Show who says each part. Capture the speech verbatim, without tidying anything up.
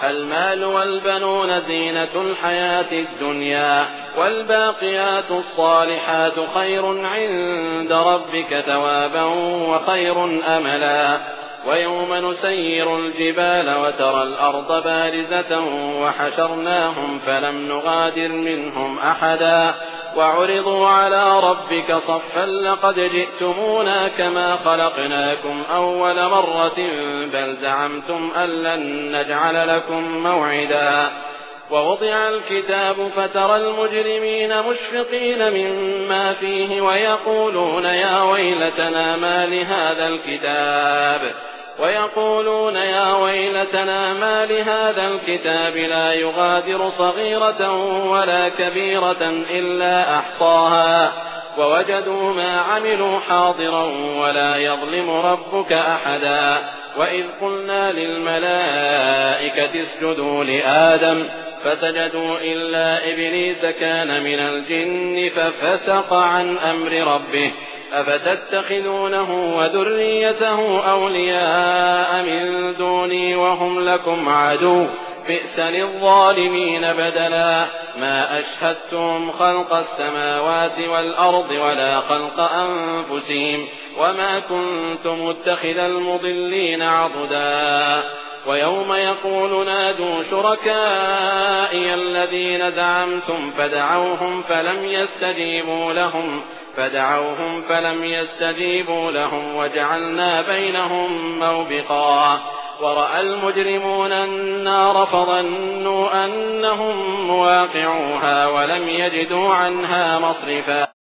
Speaker 1: المال والبنون زينة الحياة الدنيا والباقيات الصالحات خير عند ربك ثوابا وخير أملا ويوم نسير الجبال وترى الأرض بارزة وحشرناهم فلم نغادر منهم أحدا وعرضوا على ربك صفا لقد جئتمونا كما خلقناكم أول مرة بل زعمتم أن لن نجعل لكم موعدا ووضع الكتاب فترى المجرمين مشفقين مما فيه ويقولون يا ويلتنا ما لهذا الكتاب ويقولون يا ويلتنا ما لهذا الكتاب لا يغادر صغيرة ولا كبيرة إلا أحصاها ووجدوا ما عملوا حاضرا ولا يظلم ربك أحدا وإذ قلنا للملائكة اسجدوا لآدم فسجدوا إلا إبليس كان من الجن ففسق عن أمر ربه أفتتخذونه وذريته أولياء من دوني وهم لكم عدو بئس للظالمين بدلا ما أشهدتم خلق السماوات والأرض ولا خلق أنفسهم وما كنت متخذ المضلين عضدا ويوم يقول نادوا شركائي الذين زعمتم فدعوهم فلم يستجيبوا لهم فدعوهم فلم يستجيبوا لهم وجعلنا بينهم موبقا ورأى المجرمون النار فظنوا أنهم مواقعوها ولم يجدوا عنها مصرفا